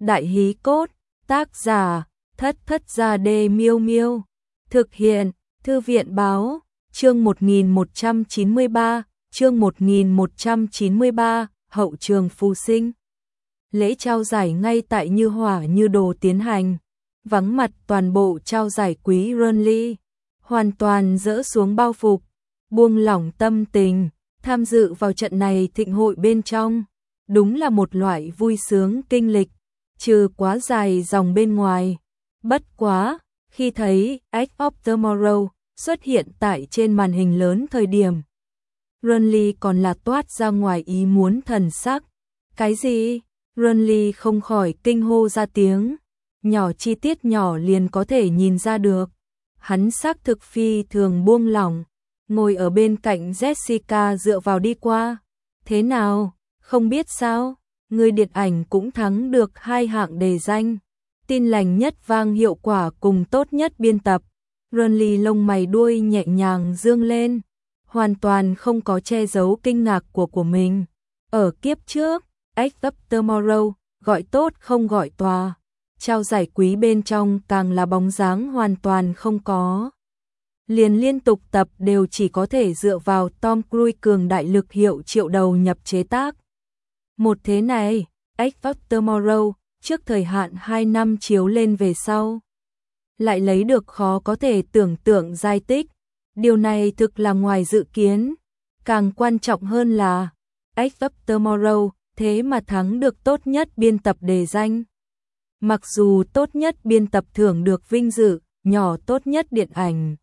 Đại hí cốt, tác giả, Thất Thất Gia Đê Miêu Miêu. Thực hiện, Thư viện báo, chương 1193, chương 1193, hậu trường phù sinh. Lễ trao giải ngay tại Như Hỏa Như Đồ tiến hành, vắng mặt toàn bộ trao giải quý Runly, hoàn toàn dỡ xuống bao phục, buông lỏng tâm tình, tham dự vào trận này thịnh hội bên trong, đúng là một loại vui sướng kinh lịch, trừ quá dài dòng bên ngoài. Bất quá, khi thấy Edge of Tomorrow xuất hiện tại trên màn hình lớn thời điểm, Runly còn là toát ra ngoài ý muốn thần sắc. Cái gì? Runly không khỏi kinh hô ra tiếng, nhỏ chi tiết nhỏ liền có thể nhìn ra được. Hắn xác thực phi thường buông lỏng, ngồi ở bên cạnh Jessica dựa vào đi qua. Thế nào, không biết sao, người điện ảnh cũng thắng được 2 hạng đề danh. Tin lành nhất vang hiệu quả cùng tốt nhất biên tập. Runly lông mày đuôi nhẹ nhàng dương lên, hoàn toàn không có che giấu kinh ngạc của mình. Ở kiếp trước, Edge of Tomorrow, gọi tốt không gọi tòa. Trao giải quý bên trong càng là bóng dáng hoàn toàn không có. Liền liên tục tập đều chỉ có thể dựa vào Tom Cruise cường đại lực hiệu triệu đầu nhập chế tác. Một thế này, Edge of Tomorrow, trước thời hạn 2 năm chiếu lên về sau, lại lấy được khó có thể tưởng tượng giai tích. Điều này thực là ngoài dự kiến. Càng quan trọng hơn là Edge of Tomorrow thế mà thắng được tốt nhất biên tập đề danh. Mặc dù tốt nhất biên tập thưởng được vinh dự, nhỏ tốt nhất điện ảnh,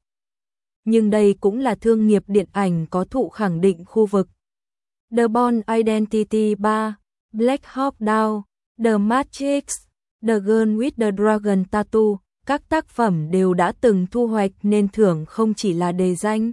nhưng đây cũng là thương nghiệp điện ảnh có thụ khẳng định khu vực. The Bourne Identity 3, Black Hawk Down, The Matrix, The Girl with the Dragon Tattoo, các tác phẩm đều đã từng thu hoạch nên thưởng không chỉ là đề danh,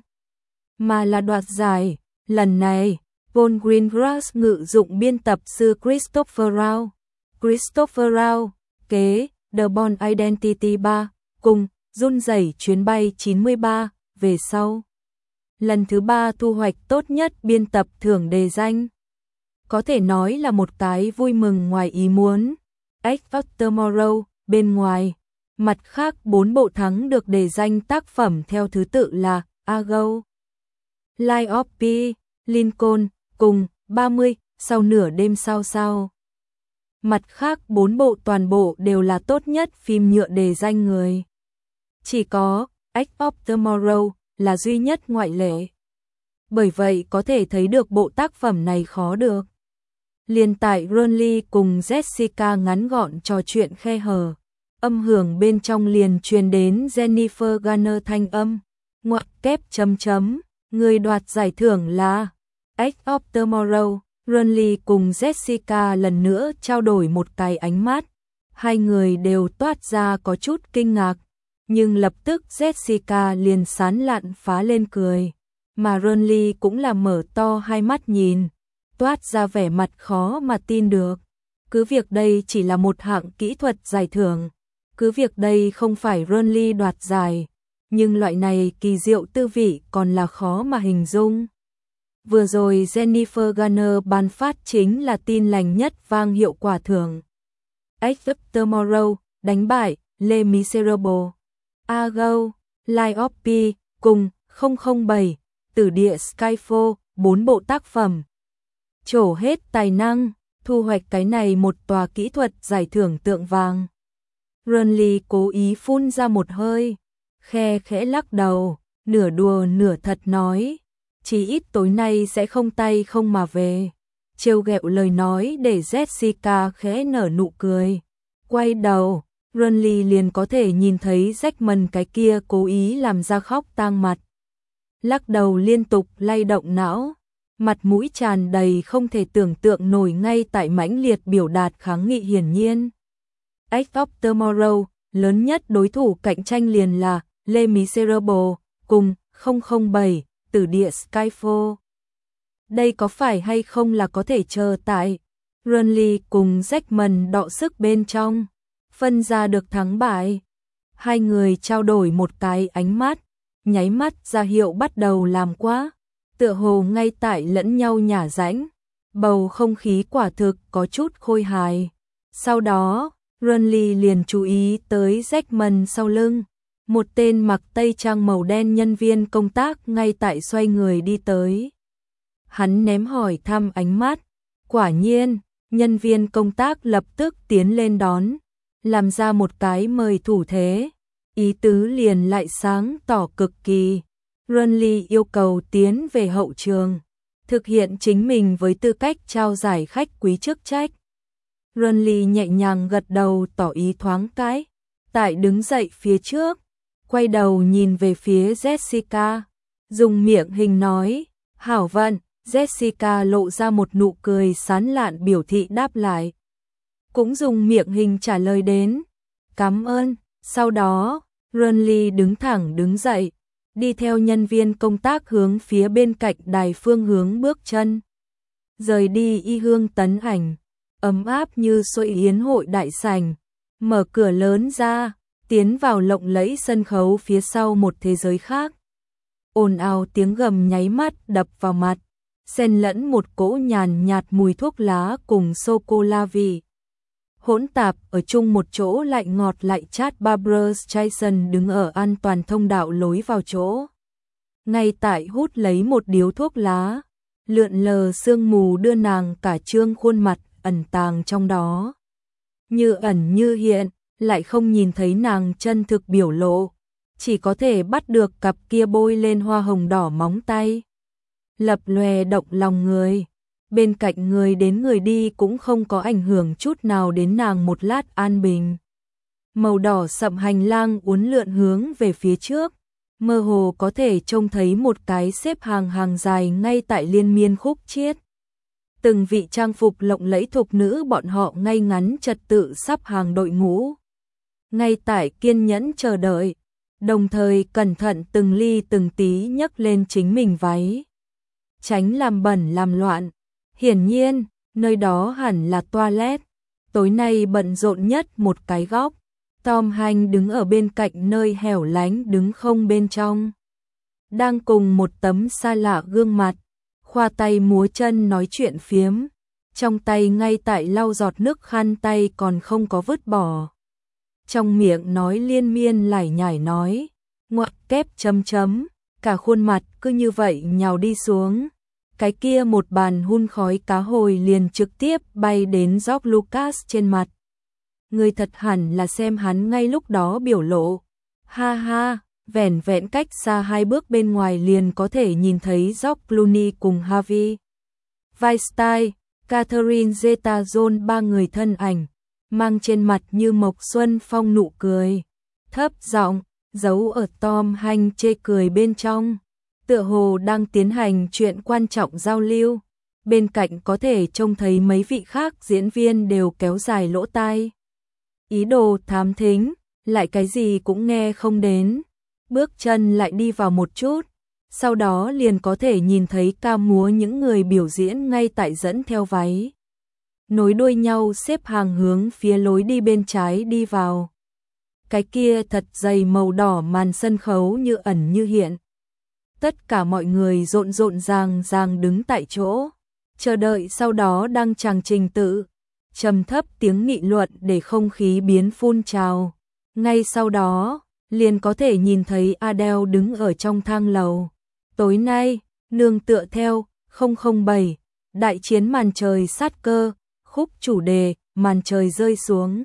mà là đoạt giải. Lần này, Paul Greengrass ngự dụng biên tập sư Christopher Rao. Christopher Rao kế The Bourne Identity 3 cùng run rẩy chuyến bay 93 về sau. Lần thứ 3 thu hoạch tốt nhất biên tập thưởng đề danh. Có thể nói là một cái vui mừng ngoài ý muốn. Edge of Tomorrow bên ngoài, mặt khác 4 bộ thắng được đề danh tác phẩm theo thứ tự là Argo, Life of Pi, Lincoln cùng 30 sau nửa đêm sao. Mặt khác 4 bộ toàn bộ đều là tốt nhất phim nhựa đề danh người. Chỉ có Edge of Tomorrow là duy nhất ngoại lệ. Bởi vậy có thể thấy được bộ tác phẩm này khó được. Liền tại Runly cùng Jessica ngắn gọn trò chuyện khe hở, âm hưởng bên trong liền truyền đến Jennifer Garner thanh âm, ngoặc kép chấm chấm, người đoạt giải thưởng là Edge of Tomorrow. Runly cùng Jessica lần nữa trao đổi một cái ánh mắt, hai người đều toát ra có chút kinh ngạc, nhưng lập tức Jessica liền sán lạn phá lên cười, mà Runly cũng là mở to hai mắt nhìn, toát ra vẻ mặt khó mà tin được. Cứ việc đây chỉ là một hạng kỹ thuật giải thưởng, cứ việc đây không phải Runly đoạt giải, nhưng loại này kỳ diệu tư vị còn là khó mà hình dung. Vừa rồi Jennifer Garner ban phát chính là tin lành nhất vang hiệu quả thưởng. Edge of Tomorrow đánh bại Les Miserables, Argo, Life of Pi cùng 007, Tử địa Skyfall, 4 bộ tác phẩm. Trổ hết tài năng, thu hoạch cái này một tòa kỹ thuật giải thưởng tượng vàng. Runly cố ý phun ra một hơi, khe khẽ lắc đầu, nửa đùa nửa thật nói, chỉ ít tối nay sẽ không tay không mà về. Trêu ghẹo lời nói để Jessica khẽ nở nụ cười. Quay đầu, Runly liền có thể nhìn thấy Jackman cái kia cố ý làm ra khóc tang mặt. Lắc đầu liên tục lay động não, mặt mũi tràn đầy không thể tưởng tượng nổi ngay tại mãnh liệt biểu đạt kháng nghị hiển nhiên. Edge of Tomorrow, lớn nhất đối thủ cạnh tranh liền là Les Miserables cùng 007, Tử địa Skyfall. Đây có phải hay không là có thể chờ tại Runly cùng Jackman đọ sức bên trong, phân ra được thắng bại. Hai người trao đổi một cái ánh mắt, nháy mắt ra hiệu bắt đầu làm quá, tựa hồ ngay tại lẫn nhau nhả rãnh, bầu không khí quả thực có chút khôi hài. Sau đó, Runly liền chú ý tới Jackman sau lưng. Một tên mặc tây trang màu đen nhân viên công tác ngay tại xoay người đi tới. Hắn ném hỏi thăm ánh mắt. Quả nhiên, nhân viên công tác lập tức tiến lên đón, làm ra một cái mời thủ thế. Ý tứ liền lại sáng tỏ cực kỳ. Runly yêu cầu tiến về hậu trường, thực hiện chính mình với tư cách trao giải khách quý chức trách. Runly nhẹ nhàng gật đầu tỏ ý thoáng cái, tại đứng dậy phía trước, quay đầu nhìn về phía Jessica, dùng miệng hình nói, hảo vận. Jessica lộ ra một nụ cười sán lạn biểu thị đáp lại. Cũng dùng miệng hình trả lời đến, cảm ơn. Sau đó, Runly đứng thẳng đứng dậy, đi theo nhân viên công tác hướng phía bên cạnh đài phương hướng bước chân. Rời đi y hương tấn ảnh, ấm áp như xuôi yến hội đại sảnh, mở cửa lớn ra, tiến vào lộng lẫy sân khấu phía sau một thế giới khác. Ồn ào tiếng gầm nháy mắt đập vào mặt, xen lẫn một cỗ nhàn nhạt mùi thuốc lá cùng sô-cô-la vị. Hỗn tạp ở chung một chỗ lại ngọt lại chát. Barbra Streisand đứng ở an toàn thông đạo lối vào chỗ. Ngay tại hút lấy một điếu thuốc lá, lượn lờ sương mù đưa nàng cả trương khuôn mặt ẩn tàng trong đó. Như ẩn như hiện, lại không nhìn thấy nàng chân thực biểu lộ, chỉ có thể bắt được cặp kia bôi lên hoa hồng đỏ móng tay. Lập lòe động lòng người, bên cạnh người đến người đi cũng không có ảnh hưởng chút nào đến nàng một lát an bình. Màu đỏ sậm hành lang uốn lượn hướng về phía trước, mơ hồ có thể trông thấy một cái xếp hàng dài ngay tại liên miên khúc chiết. Từng vị trang phục lộng lẫy thục nữ bọn họ ngay ngắn trật tự sắp hàng đội ngũ. Ngay tại kiên nhẫn chờ đợi, đồng thời cẩn thận từng ly từng tí nhấc lên chính mình váy. Tránh làm bẩn làm loạn. Hiển nhiên, nơi đó hẳn là toilet. Tối nay bận rộn nhất một cái góc. Tom Hanks đứng ở bên cạnh nơi hẻo lánh đứng không bên trong. Đang cùng một tấm xa lạ gương mặt, khoa tay múa chân nói chuyện phiếm. Trong tay ngay tại lau giọt nước khăn tay còn không có vứt bỏ. Trong miệng nói liên miên lải nhải nói, ngoặc kép chấm chấm, cả khuôn mặt cứ như vậy nhào đi xuống. Cái kia một bàn hun khói cá hồi liền trực tiếp bay đến George Lucas trên mặt. Người thật hẳn là xem hắn ngay lúc đó biểu lộ. Ha ha, vẻn vẹn cách xa 2 bước bên ngoài liền có thể nhìn thấy George Clooney cùng Harvey Weinstein, Catherine Zeta-Jones, 3 người thân ảnh, mang trên mặt như mộc xuân phong nụ cười. Thấp giọng, giấu ở Tom Hanks chê cười bên trong. Tựa hồ đang tiến hành chuyện quan trọng giao lưu, bên cạnh có thể trông thấy mấy vị khác diễn viên đều kéo dài lỗ tai. Ý đồ thám thính, lại cái gì cũng nghe không đến. Bước chân lại đi vào một chút, sau đó liền có thể nhìn thấy ca múa những người biểu diễn ngay tại dẫn theo váy. Nối đuôi nhau xếp hàng hướng phía lối đi bên trái đi vào. Cái kia thật dày màu đỏ màn sân khấu như ẩn như hiện. Tất cả mọi người rộn ràng đứng tại chỗ, chờ đợi sau đó đăng tràng trình tự, trầm thấp tiếng nghị luận để không khí biến phun trào. Ngay sau đó, liền có thể nhìn thấy Adele đứng ở trong thang lầu. Tối nay, nương tựa theo 007, đại chiến màn trời sát cơ, khúc chủ đề, màn trời rơi xuống.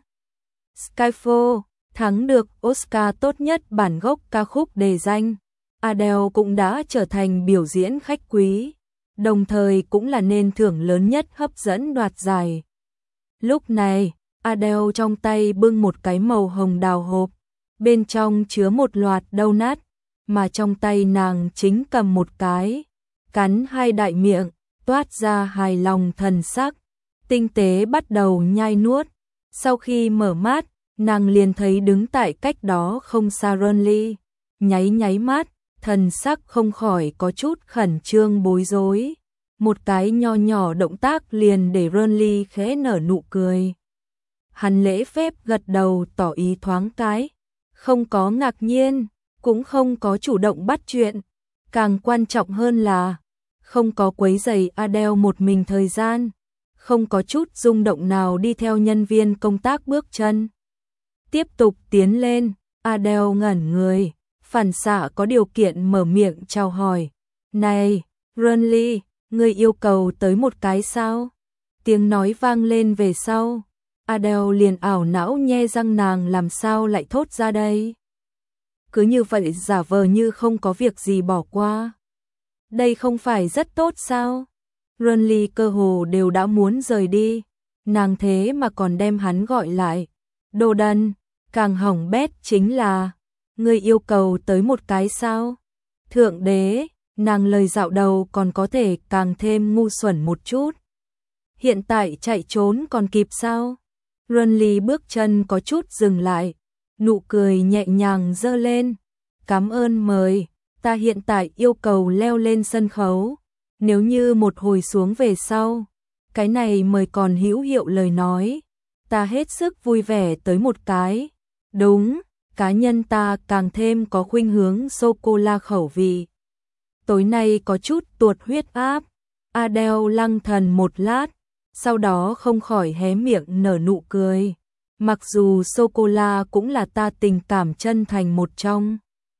Skyfall, thắng được Oscar tốt nhất bản gốc ca khúc đề danh. Adele cũng đã trở thành biểu diễn khách quý, đồng thời cũng là nên thưởng lớn nhất hấp dẫn đoạt giải. Lúc này, Adele trong tay bưng một cái màu hồng đào hộp, bên trong chứa một loạt donut, mà trong tay nàng chính cầm một cái, cắn 2 đại miệng, toát ra hài lòng thần sắc, tinh tế bắt đầu nhai nuốt. Sau khi mở mắt, nàng liền thấy đứng tại cách đó không xa Runly, nháy mắt, thần sắc không khỏi có chút khẩn trương bối rối. Một cái nho nhỏ động tác liền để Runly khẽ nở nụ cười. Hắn lễ phép gật đầu tỏ ý thoáng cái, không có ngạc nhiên, cũng không có chủ động bắt chuyện, càng quan trọng hơn là không có quấy rầy Adele một mình thời gian, không có chút rung động nào đi theo nhân viên công tác bước chân. Tiếp tục tiến lên, Adele ngẩn người, phản xạ có điều kiện mở miệng chào hỏi. Này, Renly, ngươi yêu cầu tới một cái sao? Tiếng nói vang lên về sau. Adele liền ảo não nhe răng, nàng làm sao lại thốt ra đây? Cứ như vậy giả vờ như không có việc gì bỏ qua. Đây không phải rất tốt sao? Renly cơ hồ đều đã muốn rời đi, nàng thế mà còn đem hắn gọi lại. Đồ đần, càng hỏng bét chính là, ngươi yêu cầu tới một cái sao? Thượng đế, nàng lời dạo đầu còn có thể càng thêm ngu xuẩn một chút. Hiện tại chạy trốn còn kịp sao? Renly bước chân có chút dừng lại, nụ cười nhẹ nhàng giơ lên. Cảm ơn mời, ta hiện tại yêu cầu leo lên sân khấu. Nếu như một hồi xuống về sau, cái này mời còn hữu hiệu lời nói, ta hết sức vui vẻ tới một cái. Đúng, cá nhân ta càng thêm có khuynh hướng sô-cô-la khẩu vị. Tối nay có chút tuột huyết áp. Adele lăng thần một lát, sau đó không khỏi hé miệng nở nụ cười. Mặc dù sô-cô-la cũng là ta tình cảm chân thành một trong,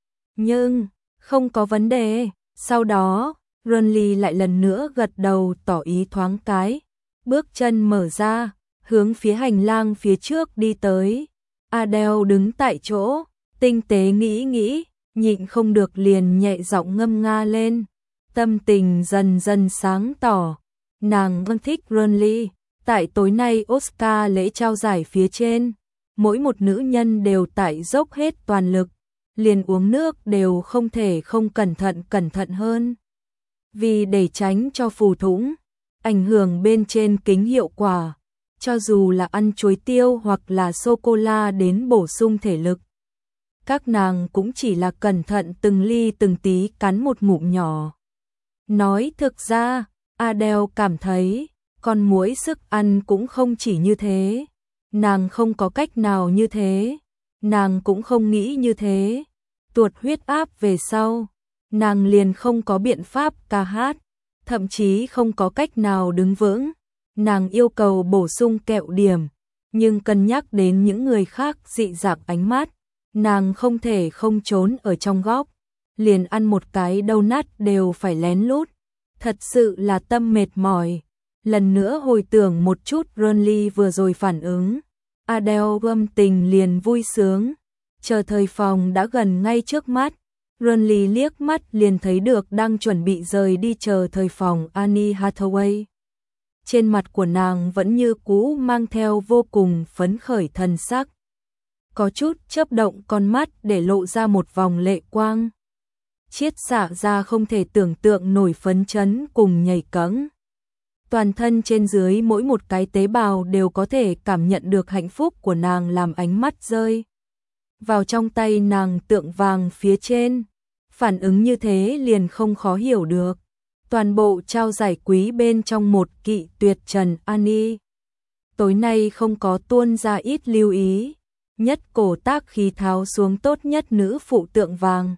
nhưng không có vấn đề. Sau đó Renly lại lần nữa gật đầu tỏ ý thoáng cái, bước chân mở ra, hướng phía hành lang phía trước đi tới. Adele đứng tại chỗ, tinh tế nghĩ, nhịn không được liền nhẹ giọng ngâm nga lên. Tâm tình dần dần sáng tỏ, nàng vẫn thích Renly. Tại tối nay Oscar lễ trao giải phía trên, mỗi một nữ nhân đều tại dốc hết toàn lực, liền uống nước đều không thể không cẩn thận hơn. Vì để tránh cho phù thủng, ảnh hưởng bên trên kính hiệu quả, cho dù là ăn chuối tiêu hoặc là sô-cô-la đến bổ sung thể lực, các nàng cũng chỉ là cẩn thận từng ly từng tí cắn một ngụm nhỏ. Nói thực ra, Adele cảm thấy, con muỗi sức ăn cũng không chỉ như thế. Nàng không có cách nào như thế, nàng cũng không nghĩ như thế. Tuột huyết áp về sau, nàng liền không có biện pháp ca hát, thậm chí không có cách nào đứng vững. Nàng yêu cầu bổ sung kẹo điểm, nhưng cân nhắc đến những người khác dị dạng ánh mắt, nàng không thể không trốn ở trong góc, liền ăn một cái donut đều phải lén lút. Thật sự là tâm mệt mỏi. Lần nữa hồi tưởng một chút Renly vừa rồi phản ứng, Adele âm tình liền vui sướng. Chờ thời phòng đã gần ngay trước mắt, Renly liếc mắt liền thấy được đang chuẩn bị rời đi chờ thời phòng Anne Hathaway. Trên mặt của nàng vẫn như cũ mang theo vô cùng phấn khởi thần sắc, có chút chớp động con mắt để lộ ra một vòng lệ quang, chiết xạ ra không thể tưởng tượng nổi phấn chấn cùng nhảy cẫng. Toàn thân trên dưới mỗi một cái tế bào đều có thể cảm nhận được hạnh phúc của nàng làm ánh mắt rơi vào trong tay nàng tượng vàng phía trên. Phản ứng như thế liền không khó hiểu được. Toàn bộ trao giải quý bên trong một kỵ tuyệt trần Annie. Tối nay không có tuôn ra ít lưu ý. Nhất cổ tác khí tháo xuống tốt nhất nữ phụ tượng vàng.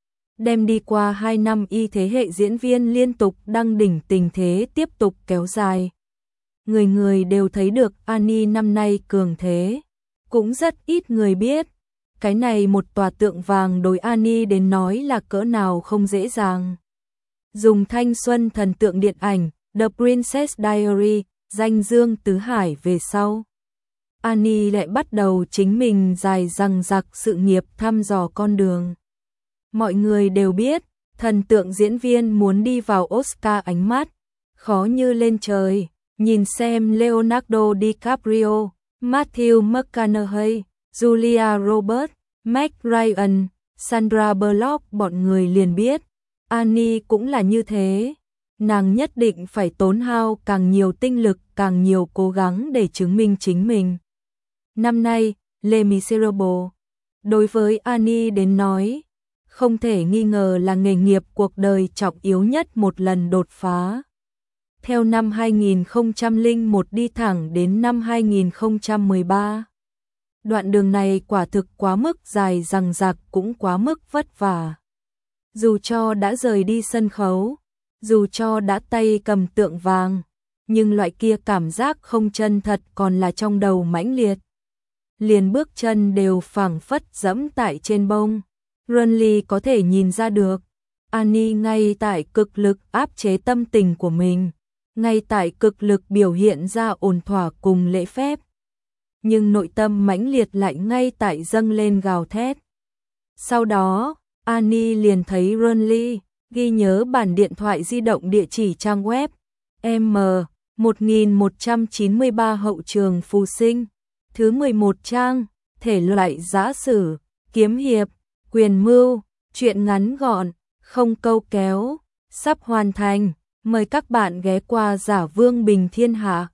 Đem đi qua 2 năm y thế hệ diễn viên liên tục đăng đỉnh tình thế tiếp tục kéo dài. Người người đều thấy được Annie năm nay cường thế. Cũng rất ít người biết, cái này một tòa tượng vàng đối Annie đến nói là cỡ nào không dễ dàng. Dùng thanh xuân thần tượng điện ảnh The Princess Diary danh dương tứ hải về sau, Annie lại bắt đầu chính mình dài dằng dặc sự nghiệp thăm dò con đường. Mọi người đều biết, thần tượng diễn viên muốn đi vào Oscar ánh mắt khó như lên trời. Nhìn xem Leonardo DiCaprio, Matthew McConaughey, Julia Roberts, Meg Ryan, Sandra Bullock, bọn người liền biết Annie cũng là như thế. Nàng nhất định phải tốn hao càng nhiều tinh lực, càng nhiều cố gắng để chứng minh chính mình. Năm nay, Les Miserables đối với Annie đến nói, không thể nghi ngờ là nghề nghiệp cuộc đời trọng yếu nhất một lần đột phá. Theo năm 2001 đi thẳng đến năm 2013. Đoạn đường này quả thực quá mức dài dằng dặc, cũng quá mức vất vả. Dù cho đã rời đi sân khấu, dù cho đã tay cầm tượng vàng, nhưng loại kia cảm giác không chân thật còn là trong đầu mãnh liệt. liền bước chân đều phảng phất dẫm tại trên bông. Renly có thể nhìn ra được, Annie ngay tại cực lực áp chế tâm tình của mình, ngay tại cực lực biểu hiện ra ổn thỏa cùng lễ phép. Nhưng nội tâm mãnh liệt lại ngay tại dâng lên gào thét. Sau đó, Annie liền thấy Renly ghi nhớ bản điện thoại di động địa chỉ trang web M1193 hậu trường phù sinh, thứ 11 trang, thể loại giã sử, kiếm hiệp, quyền mưu, truyện ngắn gọn, không câu kéo, sắp hoàn thành, mời các bạn ghé qua Giả Vương Bình Thiên Hạ.